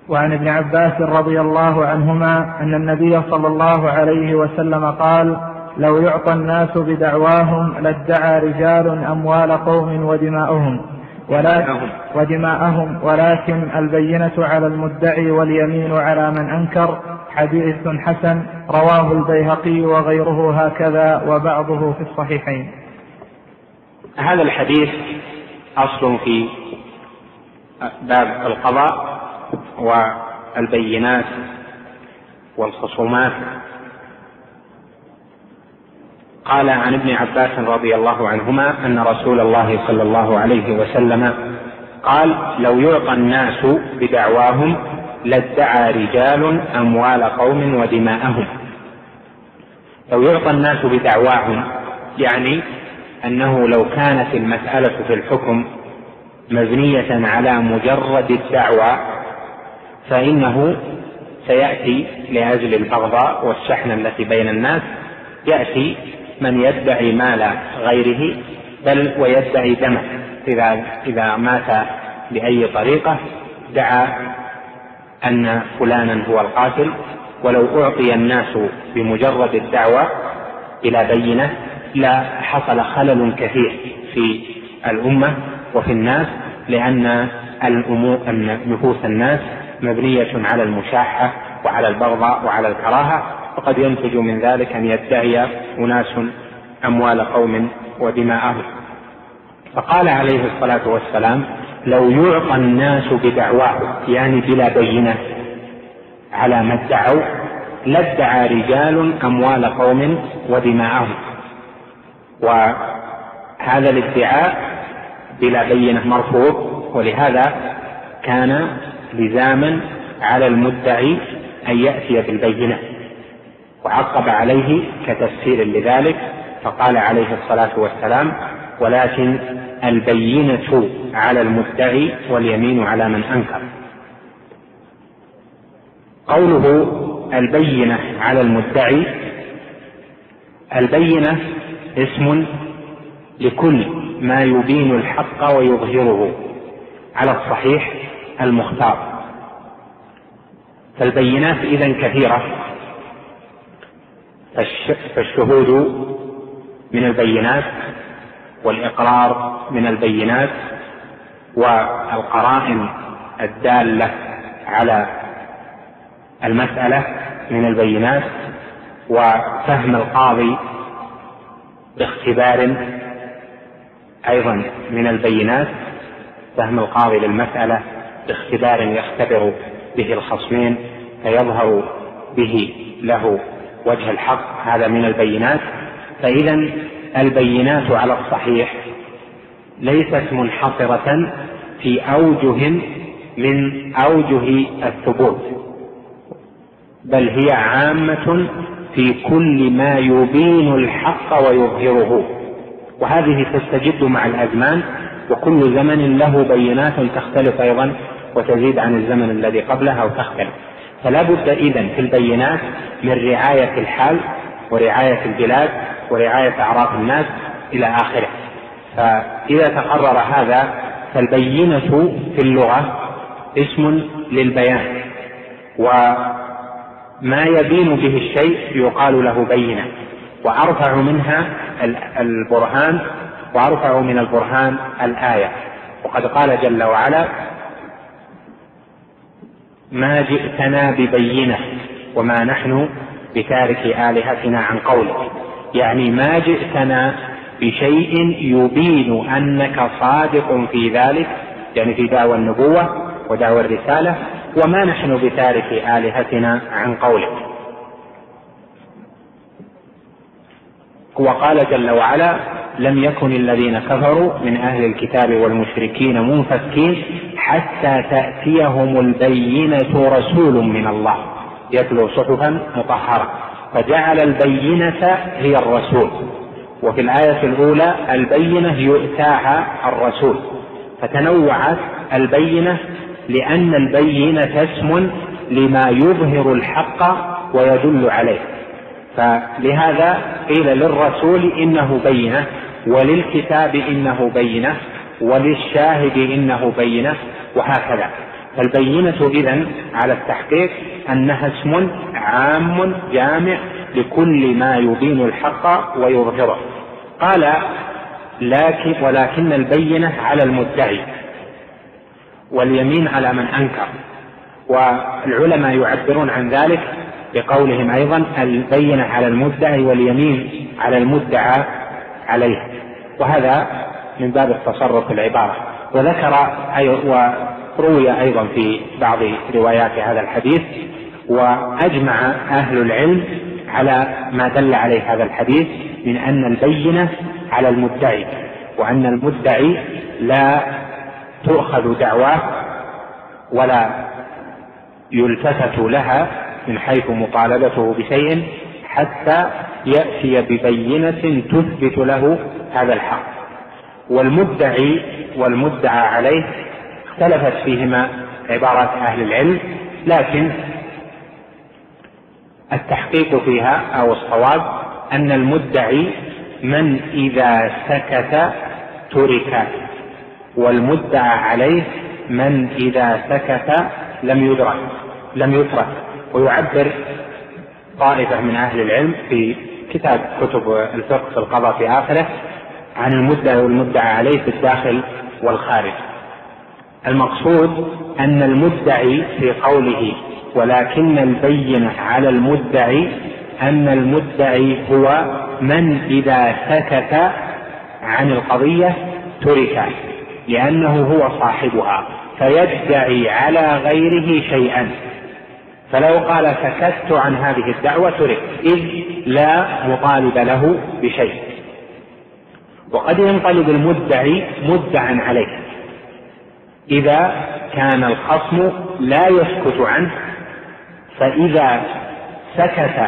وعن ابن عباس رضي الله عنهما أن النبي صلى الله عليه وسلم قال: لو يعطى الناس بدعواهم لادعى رجال أموال قوم ودماءهم ولكن البينة على المدعي واليمين على من أنكر. حديث حسن رواه البيهقي وغيره هكذا وبعضه في الصحيحين. هذا الحديث أصل في باب القضاء والبينات والخصومات. قال عن ابن عباس رضي الله عنهما أن رسول الله صلى الله عليه وسلم قال: لو يعطى الناس بدعواهم لادعى رجال أموال قوم ودماءهم. لو يعطى الناس بدعواهم يعني أنه لو كانت المسألة في الحكم مبنية على مجرد الدعوى فإنه سيأتي لأجل البغضاء والشحنة التي بين الناس، يأتي من يدعي مال غيره بل ويدعي دمه. إذا مات بأي طريقة دعا أن فلانا هو القاتل. ولو أعطي الناس بمجرد الدعوة إلى بينة لا حصل خلل كثير في الأمة وفي الناس، لأن نفوس الناس مبنية على المشاحة وعلى البغضاء وعلى الكراهة، وقد ينتج من ذلك أن يدعي أناس أموال قوم ودماءهم. فقال عليه الصلاة والسلام: لو يعطى الناس بدعواه يعني بلا بينة على ما ادعوا لادعى رجال أموال قوم ودماءهم. وهذا الادعاء بلا بينة مرفوض، ولهذا كان لزاما على المدعي أن يأتي بالبينة، وعقب عليه كتفسير لذلك فقال عليه الصلاة والسلام: ولكن البينة على المدعي واليمين على من أنكر. قوله البينة على المدعي، البينة اسم لكل ما يبين الحق ويظهره على الصحيح المختار. فالبينات إذن كثيرة، فالشهود من البينات، والإقرار من البينات، والقرائن الدالة على المسألة من البينات، وفهم القاضي باختبار أيضا من البينات، فهم القاضي للمسألة باختبار يختبر به الخصمين فيظهر به له وجه الحق، هذا من البينات. فإذا البينات على الصحيح ليست منحصرة في أوجه من أوجه الثبوت، بل هي عامة في كل ما يبين الحق ويظهره، وهذه تستجد مع الأزمان، وكل زمن له بينات تختلف أيضا وتزيد عن الزمن الذي قبلها أو تختلف. فلا بد إذن في البينات من رعاية الحال ورعاية البلاد ورعاية أعراض الناس إلى آخره. فإذا تقرر هذا فالبينة في اللغة اسم للبيان، وما يبين به الشيء يقال له بينة. وأرفع منها البرهان، وأرفع من البرهان الآية. وقد قال جل وعلا: ما جئتنا ببينة وما نحن بتارك آلهتنا عن قولك، يعني ما جئتنا بشيء يبين أنك صادق في ذلك، يعني في دعوى النبوة ودعوى الرسالة، وما نحن بتارك آلهتنا عن قولك. وقال جل وعلا: لم يكن الذين كفروا من أهل الكتاب والمشركين منفكين حتى تأتيهم البينة رسول من الله يتلو صحفا مطهرة. فجعل البينة هي الرسول، وفي الآية الأولى البينة يؤتاها الرسول، فتنوعت البينة لأن البينة اسم لما يظهر الحق ويدل عليه. فلهذا قيل للرسول إنه بينة، وللكتاب إنه بينة، وللشاهد إنه بينة، وهكذا. فالبينة إذن على التحقيق أنها اسم عام جامع لكل ما يبين الحق ويظهره. قال ولكن البينة على المدعي واليمين على من أنكر، والعلماء يعبرون عن ذلك بقولهم أيضا البينة على المدعي واليمين على المدعى عليه، وهذا من باب التصرف في العبارة. وروي أيضا في بعض روايات هذا الحديث، وأجمع أهل العلم على ما دل عليه هذا الحديث من أن البينة على المدعي، وأن المدعي لا تؤخذ دعواه ولا يلتفت لها من حيث مطالبته بشيء حتى يأتي ببينة تثبت له هذا الحق. والمدعي والمدعى عليه اختلفت فيهما عبارات أهل العلم، لكن التحقيق فيها أو الصواب أن المدعي من إذا سكت ترك، والمدعى عليه من إذا سكت لم يترك. ويعبر طائفة من أهل العلم في كتب الفقه في القضاء في آخره عن المدعي والمدعى عليه في الداخل والخارج. المقصود أن المدعي في قوله ولكن البينة على المدعي أن المدعي هو من إذا سكت عن القضية ترك، لأنه هو صاحبها فيدعي على غيره شيئا، فلو قال سكت عن هذه الدعوة ترك، إذ لا مطالب له بشيء. وقد ينقلب المدعي مدعا عليه إذا كان الخصم لا يسكت عنه، فإذا سكت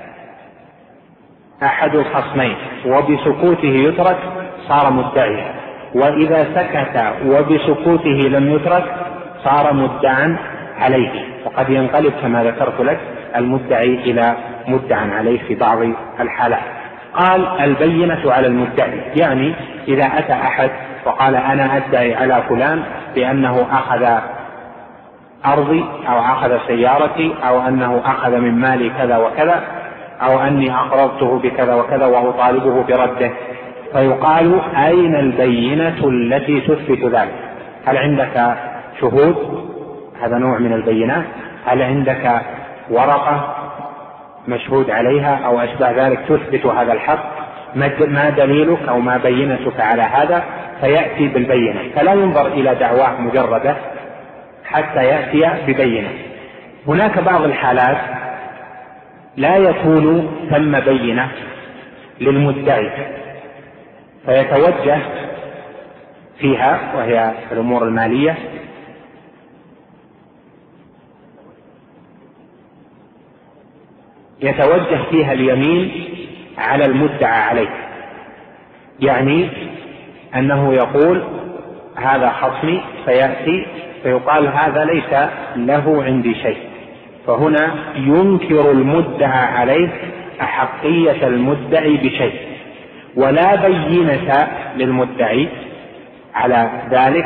أحد الخصمين وبسكوته يترك صار مدعيا، وإذا سكت وبسكوته لم يترك صار مدعا عليه. وقد ينقلب كما ذكرت لك المدعي إلى مدعا عليه في بعض الحالات. قال البينة على المدعي، يعني إذا أتى أحد وقال أنا أدعي على فلان بأنه أخذ أرضي أو أخذ سيارتي أو أنه أخذ من مالي كذا وكذا أو أني أقرضته بكذا وكذا وأطالبه برده، فيقال أين البينة التي تثبت ذلك؟ هل عندك شهود؟ هذا نوع من البينات. هل عندك ورقة مشهود عليها أو أشبه ذلك تثبت هذا الحق؟ ما دليلك أو ما بينتك على هذا؟ فيأتي بالبينة، فلا ينظر إلى دعواه مجردة حتى يأتي ببينة. هناك بعض الحالات لا يكون ثم بينة للمدعي فيتوجه فيها، وهي الأمور المالية، يتوجه فيها اليمين على المدعى عليه، يعني أنه يقول هذا خصمي، فيأتي فيقال هذا ليس له عندي شيء، فهنا ينكر المدعى عليه أحقية المدعي بشيء، ولا بينة للمدعي على ذلك،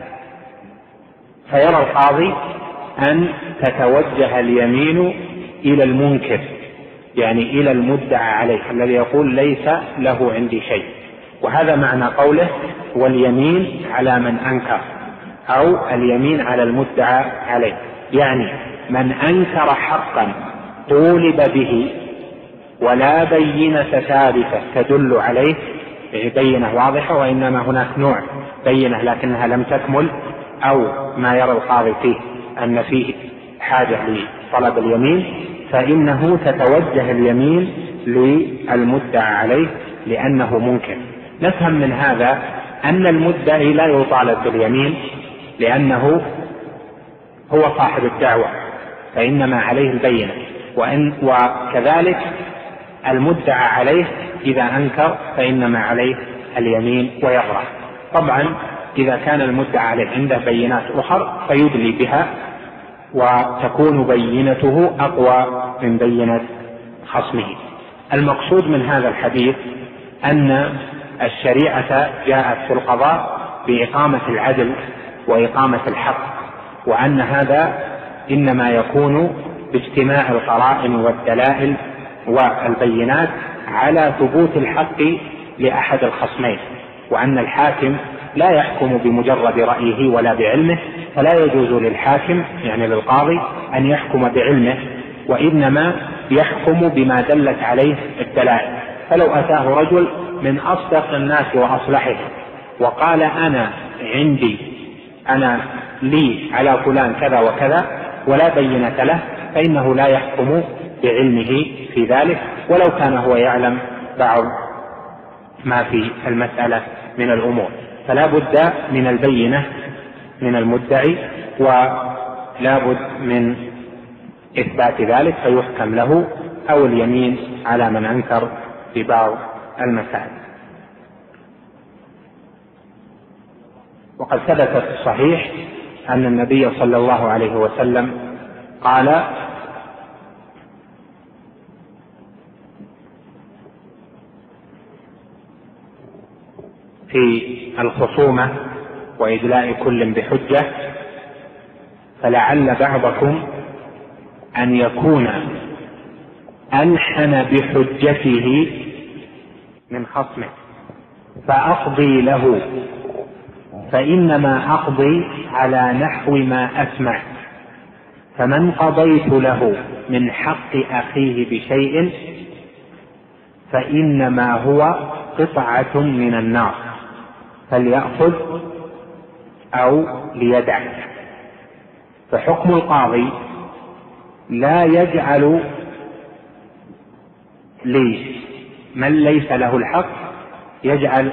فيرى القاضي أن تتوجه اليمين إلى المنكر، يعني إلى المدعى عليه الذي يقول ليس له عندي شيء. وهذا معنى قوله واليمين على من أنكر، أو اليمين على المدعى عليه، يعني من أنكر حقا طولب به ولا بينة ثابتة تدل عليه، بينة واضحة، وإنما هناك نوع بينة لكنها لم تكمل، أو ما يرى القاضي فيه أن فيه حاجة لطلب اليمين، فإنه تتوجه اليمين للمدعى عليه لأنه منكر. نفهم من هذا أن المدعي لا يطالب باليمين لأنه هو صاحب الدعوة، فإنما عليه البينة، وكذلك المدعى عليه إذا أنكر فإنما عليه اليمين ويبرأ. طبعا إذا كان المدعى عليه عنده بينات أخرى فيدلي بها، وتكون بينته أقوى من بينة خصمه. المقصود من هذا الحديث أن الشريعة جاءت في القضاء بإقامة العدل وإقامة الحق، وأن هذا إنما يكون باجتماع القرائن والدلائل والبينات على ثبوت الحق لأحد الخصمين، وأن الحاكم لا يحكم بمجرد رأيه ولا بعلمه، فلا يجوز للحاكم يعني للقاضي أن يحكم بعلمه، وإنما يحكم بما دلت عليه الدلائل. فلو أتاه رجل من أصدق الناس وأصلحهم وقال أنا لي على فلان كذا وكذا ولا بينة له، فإنه لا يحكم بعلمه في ذلك ولو كان هو يعلم بعض ما في المسألة من الأمور. فلا بد من البينة من المدعي ولا بد من إثبات ذلك فيحكم له، أو اليمين على من أنكر في بعض المسائل. وقد ثبت في الصحيح أن النبي صلى الله عليه وسلم قال: في الخصومة وإدلاء كل بحجة: فلعل بعضكم أن يكون ألحن بحجته من خصمه فأقضي له، فإنما أقضي على نحو ما أسمع، فمن قضيت له من حق أخيه بشيء فإنما هو قطعة من النار فليأخذ أو ليدع. فحكم القاضي لا يجعل لمن ليس له الحق يجعل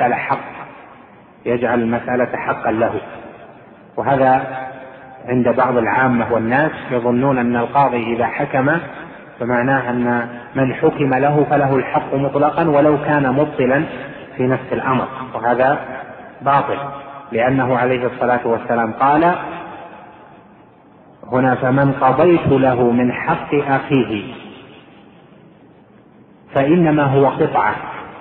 المسألة حقا له. وهذا عند بعض العامة والناس يظنون أن القاضي إذا حكم فمعناه أن من حكم له فله الحق مطلقا ولو كان مبطلا في نفس الأمر، وهذا باطل، لأنه عليه الصلاة والسلام قال هنا: فمن قضيت له من حق أخيه فإنما هو قطعة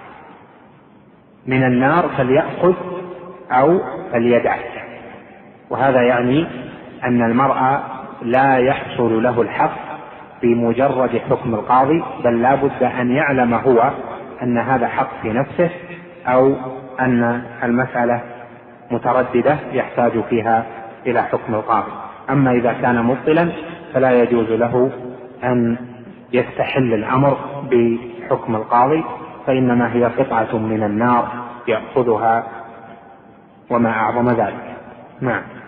من النار فليأخذ أو فليدع. وهذا يعني أن المرء لا يحصل له الحق بمجرد حكم القاضي، بل لا بد أن يعلم هو أن هذا حق في نفسه أو أن المسألة مترددة يحتاج فيها إلى حكم القاضي. أما إذا كان مبطلا فلا يجوز له أن يستحل الأمر بحكم القاضي، فإنما هي قطعة من النار يأخذها وما أعظم ذلك. نعم.